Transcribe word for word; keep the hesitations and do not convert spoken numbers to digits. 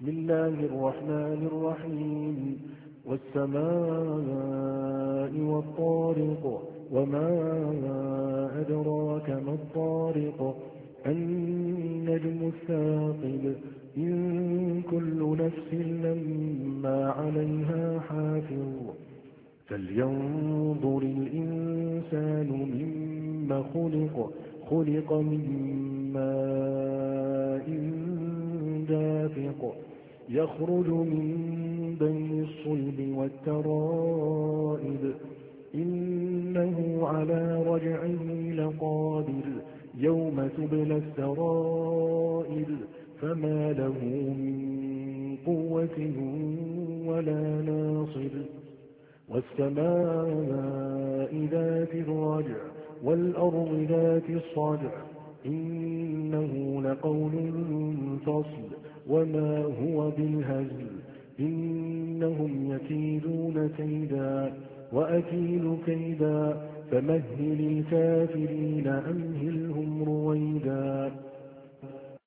بسم الله الرحمن الرحيم والسماء والطارق وما أدراك ما الطارق النجم الثاقب إن كل نفس لما عليها حافظ فلينظر الإنسان مما خلق خلق من ماء دافق يخرج من بين الصلب والترائب إنه على رجعه لقادر يوم تبلى السرائر فما له من قوة ولا ناصر والسماء ذات الرجع والأرض ذات الصدع إنه لقول فصل وما هو بالهزل إنهم يكيدون كيدا وأكيد كيدا فمهل الكافرين أمهلهم